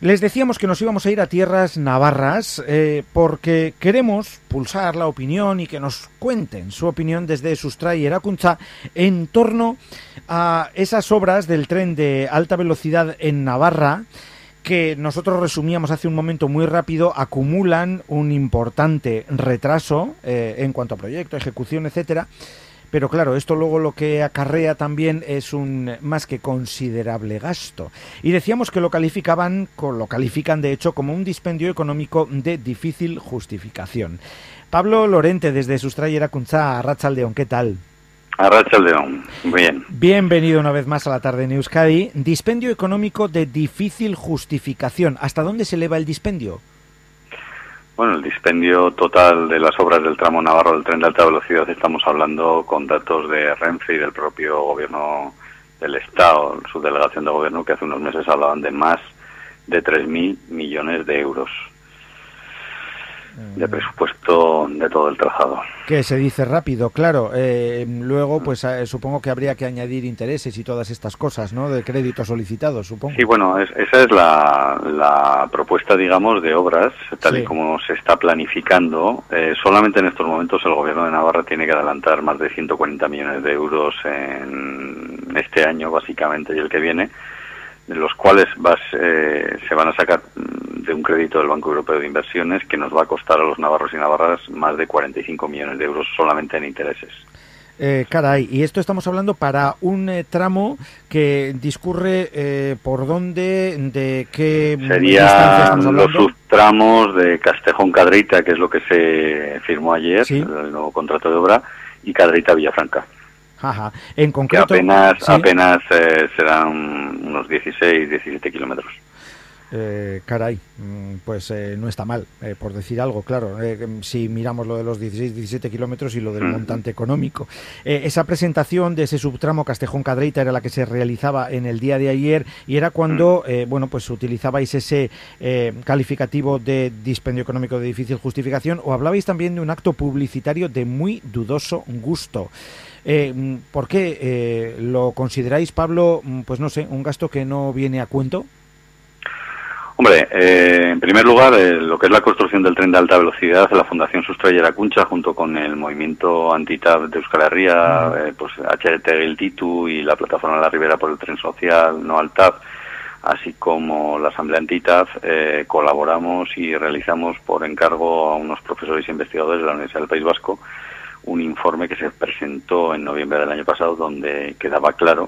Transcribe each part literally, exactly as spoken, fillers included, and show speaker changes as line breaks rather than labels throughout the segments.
Les decíamos que nos íbamos a ir a tierras navarras eh, porque queremos pulsar la opinión y que nos cuenten su opinión desde Sustray y Erakuntza en torno a esas obras del tren de alta velocidad en Navarra que nosotros resumíamos hace un momento muy rápido, acumulan un importante retraso eh, en cuanto a proyecto, ejecución, etcétera. Pero claro, esto luego lo que acarrea también es un más que considerable gasto. Y decíamos que lo calificaban, lo califican de hecho como un dispendio económico de difícil justificación. Pablo Lorente, desde Sustray y Erakuntza, Arratsaldeon, ¿qué tal?
Arratsaldeon, bien.
Bienvenido una vez más a la tarde en Euskadi. Dispendio económico de difícil justificación. ¿Hasta dónde se eleva el dispendio?
Bueno, el dispendio total de las obras del tramo navarro del tren de alta velocidad, estamos hablando con datos de Renfe y del propio gobierno del Estado, su delegación de gobierno, que hace unos meses hablaban de más de tres mil millones de euros de presupuesto de todo el trazado.
Que se dice rápido, claro. Eh, luego, pues eh, supongo que habría que añadir intereses y todas estas cosas, ¿no? De créditos solicitados, supongo.
Sí, bueno, es, esa es la, la propuesta, digamos, de obras, tal sí. y como se está planificando. Eh, solamente en estos momentos el Gobierno de Navarra tiene que adelantar más de ciento cuarenta millones de euros en este año, básicamente, y el que viene, de los cuales vas, eh, se van a sacar de un crédito del Banco Europeo de Inversiones que nos va a costar a los navarros y navarras más de cuarenta y cinco millones de euros solamente en intereses.
Eh, caray, y esto estamos hablando para un eh, tramo que discurre eh, por dónde, de qué distancia estamos hablando.
Los subtramos de Castejón-Cadreita, que es lo que se firmó ayer, ¿sí? El nuevo contrato de obra, y Cadreita-Villafranca.
Ajá. En concreto,
que apenas,
¿sí?
apenas eh, serán unos dieciséis, diecisiete kilómetros.
Eh, caray, pues eh, no está mal, eh, por decir algo, claro, eh, si miramos lo de los dieciséis, diecisiete kilómetros y lo del montante económico. Eh, esa presentación de ese subtramo Castejón-Cadreita era la que se realizaba en el día de ayer y era cuando, eh, bueno, pues utilizabais ese eh, calificativo de dispendio económico de difícil justificación, o hablabais también de un acto publicitario de muy dudoso gusto. Eh, ¿Por qué eh, lo consideráis, Pablo, pues no sé, un gasto que no viene a cuento?
Hombre, eh, en primer lugar, eh, lo que es la construcción del tren de alta velocidad, la Fundación Sustray y Erakuntza, junto con el movimiento anti-T A V de Euskal Herria, uh-huh. eh, pues H R T el Titu y la Plataforma La Ribera por el Tren Social, No al T A V, así como la Asamblea anti-T A V, eh, colaboramos y realizamos por encargo a unos profesores e investigadores de la Universidad del País Vasco un informe que se presentó en noviembre del año pasado, donde quedaba claro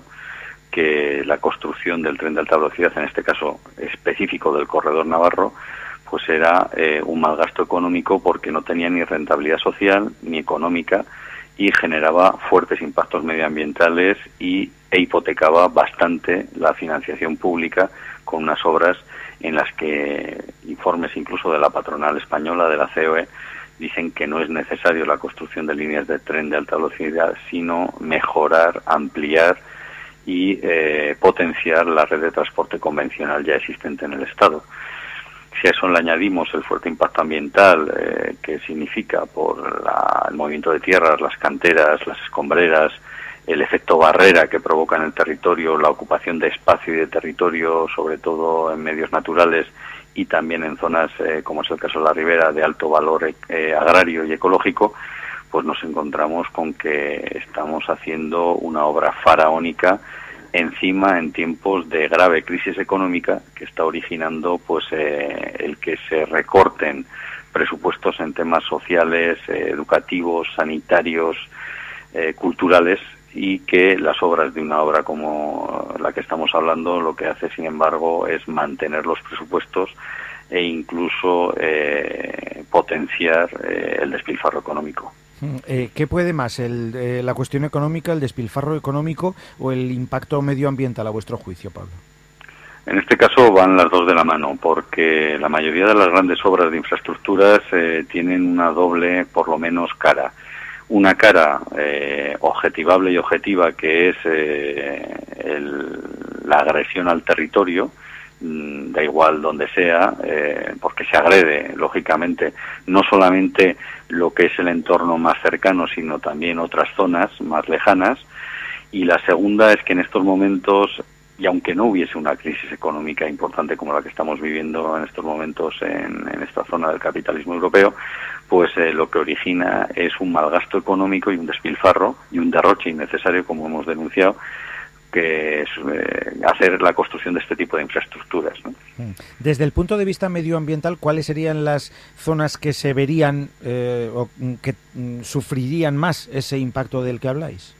que la construcción del tren de alta velocidad, en este caso específico del corredor navarro, pues era eh, un mal gasto económico porque no tenía ni rentabilidad social ni económica y generaba fuertes impactos medioambientales y, e hipotecaba bastante la financiación pública con unas obras en las que informes incluso de la patronal española, de la C O E, dicen que no es necesario la construcción de líneas de tren de alta velocidad, sino mejorar, ampliar y eh, potenciar la red de transporte convencional ya existente en el Estado. Si a eso le añadimos el fuerte impacto ambiental eh, que significa por la, el movimiento de tierras, las canteras, las escombreras, el efecto barrera que provoca en el territorio, la ocupación de espacio y de territorio, sobre todo en medios naturales y también en zonas, eh, como es el caso de la Ribera, de alto valor eh, agrario y ecológico, pues nos encontramos con que estamos haciendo una obra faraónica encima en tiempos de grave crisis económica que está originando pues eh, el que se recorten presupuestos en temas sociales, eh, educativos, sanitarios, eh, culturales, y que las obras de una obra como la que estamos hablando lo que hace, sin embargo, es mantener los presupuestos e incluso eh, potenciar eh, el despilfarro económico.
Eh, ¿Qué puede más, el, eh, la cuestión económica, el despilfarro económico o el impacto medioambiental a vuestro juicio, Pablo?
En este caso van las dos de la mano, porque la mayoría de las grandes obras de infraestructuras eh, tienen una doble, por lo menos, cara. Una cara eh, objetivable y objetiva, que es eh, el, la agresión al territorio, da igual donde sea, eh, porque se agrede, lógicamente, no solamente lo que es el entorno más cercano, sino también otras zonas más lejanas. Y la segunda es que en estos momentos y aunque no hubiese una crisis económica importante como la que estamos viviendo en estos momentos en, en esta zona del capitalismo europeo, pues eh, lo que origina es un mal gasto económico y un despilfarro y un derroche innecesario, como hemos denunciado, que es eh, hacer la construcción de este tipo de infraestructuras, ¿no?
Desde el punto de vista medioambiental, ¿cuáles serían las zonas que se verían eh, o que mm, sufrirían más ese impacto del que habláis?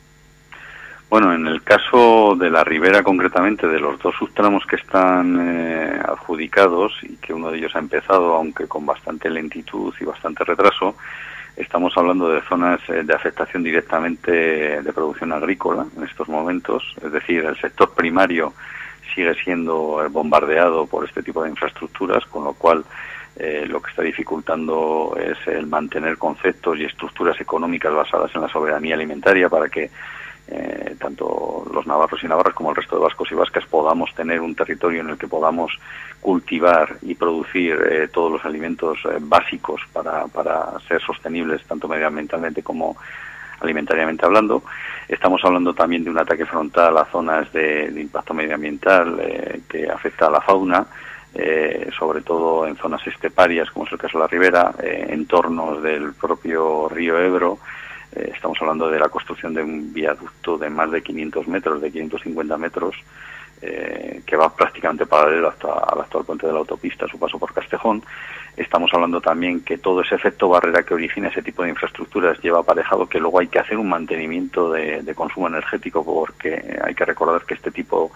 Bueno, en el caso de la ribera concretamente, de los dos subtramos que están eh, adjudicados y que uno de ellos ha empezado, aunque con bastante lentitud y bastante retraso, estamos hablando de zonas eh, de afectación directamente de producción agrícola en estos momentos, es decir, el sector primario sigue siendo bombardeado por este tipo de infraestructuras, con lo cual eh, lo que está dificultando es el mantener conceptos y estructuras económicas basadas en la soberanía alimentaria para que Eh, tanto los navarros y navarras como el resto de vascos y vascas podamos tener un territorio en el que podamos cultivar y producir eh, todos los alimentos eh, básicos para, para ser sostenibles tanto medioambientalmente como alimentariamente hablando. Estamos hablando también de un ataque frontal a zonas de, de impacto medioambiental eh, que afecta a la fauna, eh, sobre todo en zonas esteparias como es el caso de la ribera, eh, entornos del propio río Ebro. Eh, estamos hablando de la construcción de un viaducto de más de quinientos metros, de quinientos cincuenta metros, eh, que va prácticamente paralelo hasta al actual puente de la autopista, a su paso por Castejón. Estamos hablando también que todo ese efecto barrera que origina ese tipo de infraestructuras lleva aparejado que luego hay que hacer un mantenimiento de, de consumo energético, porque hay que recordar que este tipo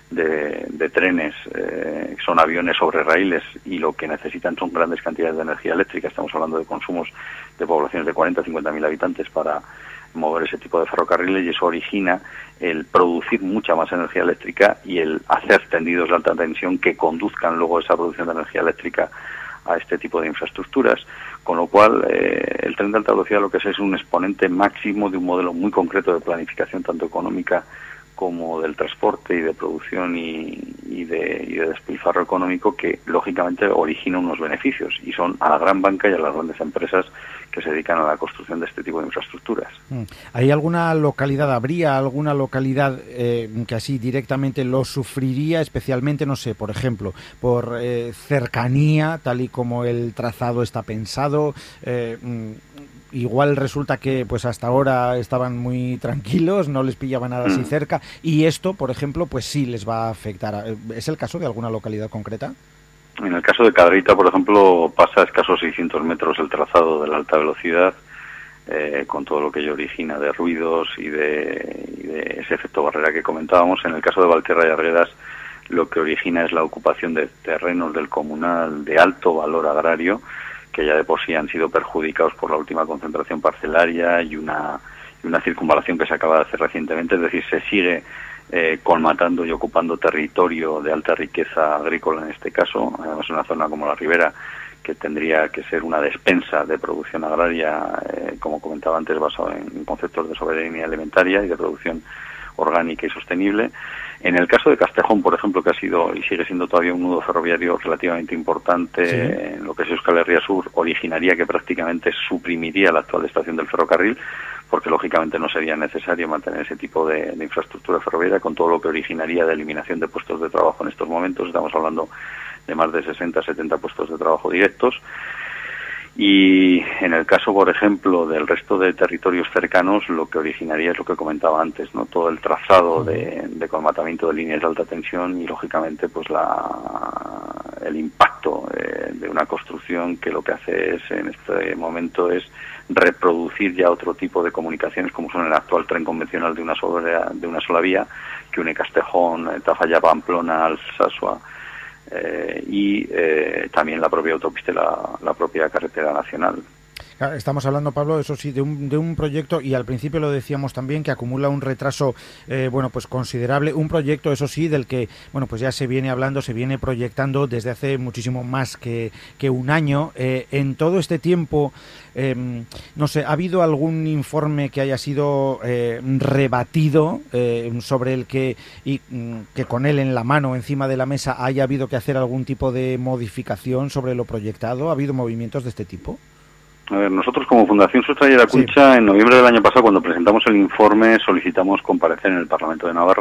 de, de trenes eh, son aviones sobre raíles y lo que necesitan son grandes cantidades de energía eléctrica. Estamos hablando de consumos de poblaciones de cuarenta a cincuenta mil habitantes para mover ese tipo de ferrocarriles, y eso origina el producir mucha más energía eléctrica y el hacer tendidos de alta tensión que conduzcan luego esa producción de energía eléctrica a este tipo de infraestructuras, con lo cual eh, el tren de alta velocidad lo que es es un exponente máximo de un modelo muy concreto de planificación tanto económica como del transporte y de producción y, y, de, y de despilfarro económico, que lógicamente origina unos beneficios, y son a la gran banca y a las grandes empresas que se dedican a la construcción de este tipo de infraestructuras.
¿Hay alguna localidad, habría alguna localidad eh, que así directamente lo sufriría especialmente, no sé, por ejemplo, por eh, cercanía, tal y como el trazado está pensado? Eh, igual resulta que pues hasta ahora estaban muy tranquilos, no les pillaba nada así cerca, y esto, por ejemplo, pues sí les va a afectar. ¿Es el caso de alguna localidad concreta?
En el caso de Cadereyta, por ejemplo, pasa a escasos seiscientos metros el trazado de la alta velocidad, eh, con todo lo que ello origina de ruidos y de, y de ese efecto barrera que comentábamos. En el caso de Valtierra y Arguedas, lo que origina es la ocupación de terrenos del comunal de alto valor agrario, que ya de por sí han sido perjudicados por la última concentración parcelaria y una, y una circunvalación que se acaba de hacer recientemente. Es decir, se sigue eh, colmatando y ocupando territorio de alta riqueza agrícola en este caso, además en una zona como la Ribera, que tendría que ser una despensa de producción agraria, eh, como comentaba antes, basado en conceptos de soberanía alimentaria y de producción orgánica y sostenible. En el caso de Castejón, por ejemplo, que ha sido y sigue siendo todavía un nudo ferroviario relativamente importante, sí, en lo que es Euskal Herria Sur, originaría que prácticamente suprimiría la actual estación del ferrocarril, porque lógicamente no sería necesario mantener ese tipo de, de infraestructura ferroviaria, con todo lo que originaría de eliminación de puestos de trabajo en estos momentos. Estamos hablando de más de sesenta a setenta puestos de trabajo directos. Y en el caso, por ejemplo, del resto de territorios cercanos, lo que originaría es lo que comentaba antes, ¿no? Todo el trazado de, de colmatamiento de líneas de alta tensión y, lógicamente, pues la, el impacto eh, de una construcción que lo que hace es, en este momento, es reproducir ya otro tipo de comunicaciones, como son el actual tren convencional de una sola, de una sola vía, que une Castejón, Tafalla, Pamplona, Alsasua, Eh, y eh, también la propia autopista y la, la propia carretera nacional.
Estamos hablando, Pablo, eso sí, de un, de un proyecto, y al principio lo decíamos también, que acumula un retraso eh, bueno, pues considerable, un proyecto, eso sí, del que bueno, pues ya se viene hablando, se viene proyectando desde hace muchísimo más que, que un año. Eh, en todo este tiempo, eh, no sé, ¿ha habido algún informe que haya sido eh, rebatido eh, sobre el que, y que con él en la mano, encima de la mesa, haya habido que hacer algún tipo de modificación sobre lo proyectado? ¿Ha habido movimientos de este tipo?
A ver, nosotros como Fundación Sustraya Erakuntza, sí, en noviembre del año pasado, cuando presentamos el informe, solicitamos comparecer en el Parlamento de Navarra.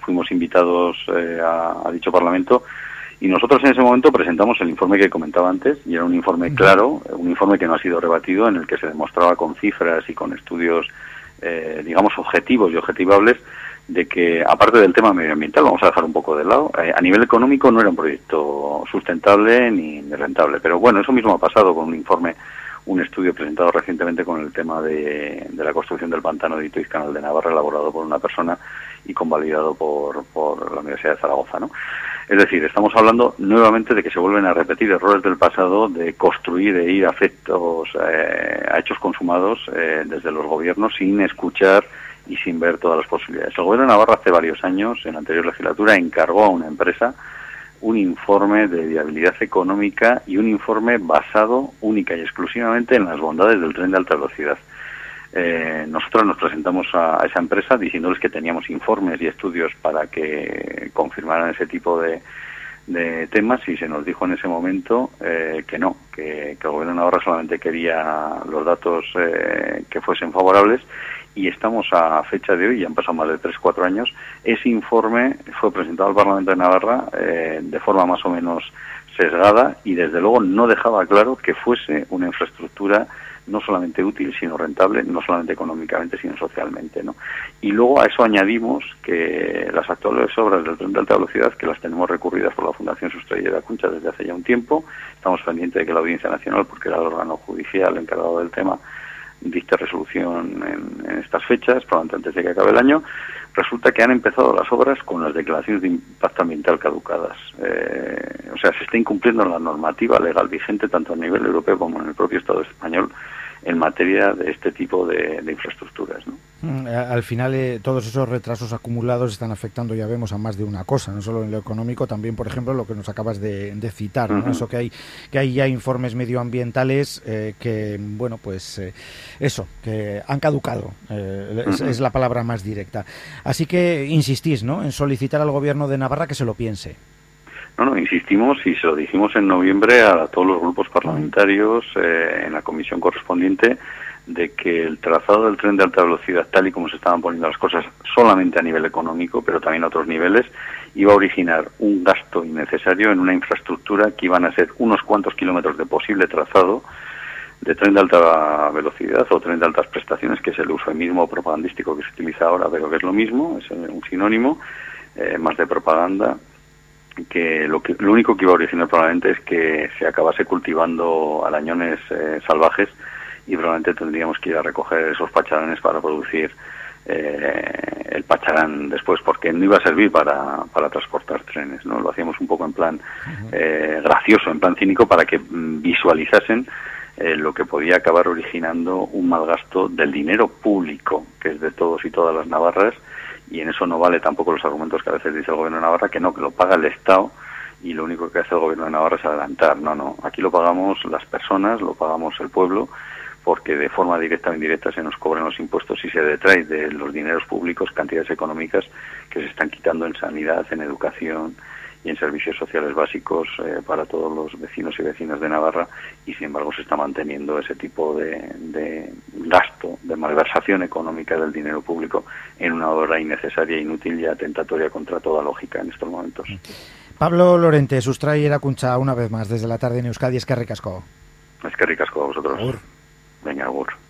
fuimos invitados eh, a, a dicho Parlamento, y nosotros en ese momento presentamos el informe que comentaba antes, y era un informe claro, un informe que no ha sido rebatido, en el que se demostraba con cifras y con estudios, eh, digamos, objetivos y objetivables, de que, aparte del tema medioambiental, vamos a dejar un poco de lado, eh, a nivel económico no era un proyecto sustentable ni, ni rentable. Pero bueno, eso mismo ha pasado con un informe, un estudio presentado recientemente con el tema de, de la construcción del pantano de Itoiz Canal de Navarra, elaborado por una persona y convalidado por, por la Universidad de Zaragoza, ¿no? Es decir, estamos hablando nuevamente de que se vuelven a repetir errores del pasado, de construir e ir a efectos, eh, a hechos consumados eh, desde los gobiernos sin escuchar y sin ver todas las posibilidades. El Gobierno de Navarra hace varios años, en la anterior legislatura, encargó a una empresa un informe de viabilidad económica y un informe basado única y exclusivamente en las bondades del tren de alta velocidad. Eh, nosotros nos presentamos a, a esa empresa diciéndoles que teníamos informes y estudios para que confirmaran ese tipo de, de temas, y se nos dijo en ese momento eh, que no, que, que el Gobierno de Navarra solamente quería los datos eh, que fuesen favorables. Y estamos a fecha de hoy, ya han pasado más de tres o cuatro años, ese informe fue presentado al Parlamento de Navarra eh, de forma más o menos sesgada, y desde luego no dejaba claro que fuese una infraestructura no solamente útil, sino rentable, no solamente económicamente, sino socialmente, ¿no? Y luego a eso añadimos que las actuales obras del tren de alta velocidad, que las tenemos recurridas por la Fundación Sustraya y Iracuncha desde hace ya un tiempo, estamos pendientes de que la Audiencia Nacional, porque era el órgano judicial encargado del tema, dicta resolución en, en estas fechas, probablemente antes de que acabe el año. Resulta que han empezado las obras con las declaraciones de impacto ambiental caducadas. Eh, o sea, se está incumpliendo la normativa legal vigente tanto a nivel europeo como en el propio Estado español en materia de este tipo de, de infraestructuras, ¿no?
Al final, eh, todos esos retrasos acumulados están afectando, ya vemos, a más de una cosa, no solo en lo económico, también, por ejemplo, lo que nos acabas de, de citar, ¿no? Uh-huh. Eso que hay que hay ya informes medioambientales eh, que, bueno, pues eh, eso, que han caducado, eh, es, uh-huh. es la palabra más directa. Así que insistís, ¿no?, en solicitar al Gobierno de Navarra que se lo piense.
No, no, insistimos, y se lo dijimos en noviembre a todos los grupos parlamentarios eh, en la comisión correspondiente, de que el trazado del tren de alta velocidad, tal y como se estaban poniendo las cosas, solamente a nivel económico, pero también a otros niveles, iba a originar un gasto innecesario en una infraestructura que iban a ser unos cuantos kilómetros de posible trazado de tren de alta velocidad o tren de altas prestaciones, que es el eufemismo propagandístico que se utiliza ahora, pero que es lo mismo, es un sinónimo, eh, más de propaganda, que lo, que lo único que iba a originar probablemente es que se acabase cultivando arañones eh, salvajes, y probablemente tendríamos que ir a recoger esos pacharanes para producir eh, el pacharán después, porque no iba a servir para, para transportar trenes, ¿no? Lo hacíamos un poco en plan eh, gracioso, en plan cínico, para que mm, visualizasen eh, lo que podía acabar originando un mal gasto del dinero público, que es de todos y todas las navarras. Y en eso no vale tampoco los argumentos que a veces dice el Gobierno de Navarra, que no, que lo paga el Estado y lo único que hace el Gobierno de Navarra es adelantar. No, no, aquí lo pagamos las personas, lo pagamos el pueblo, porque de forma directa o indirecta se nos cobran los impuestos y se detrae de los dineros públicos cantidades económicas que se están quitando en sanidad, en educación y en servicios sociales básicos eh, para todos los vecinos y vecinas de Navarra, y sin embargo se está manteniendo ese tipo de, de gasto, de malversación económica del dinero público en una obra innecesaria, inútil y atentatoria contra toda lógica en estos momentos.
Pablo Lorente, Sustraya y Iracuncha, una vez más desde la tarde en Euskadi. Eskerrik asko.
Eskerrik asko a vosotros. Agur. Venga, agur.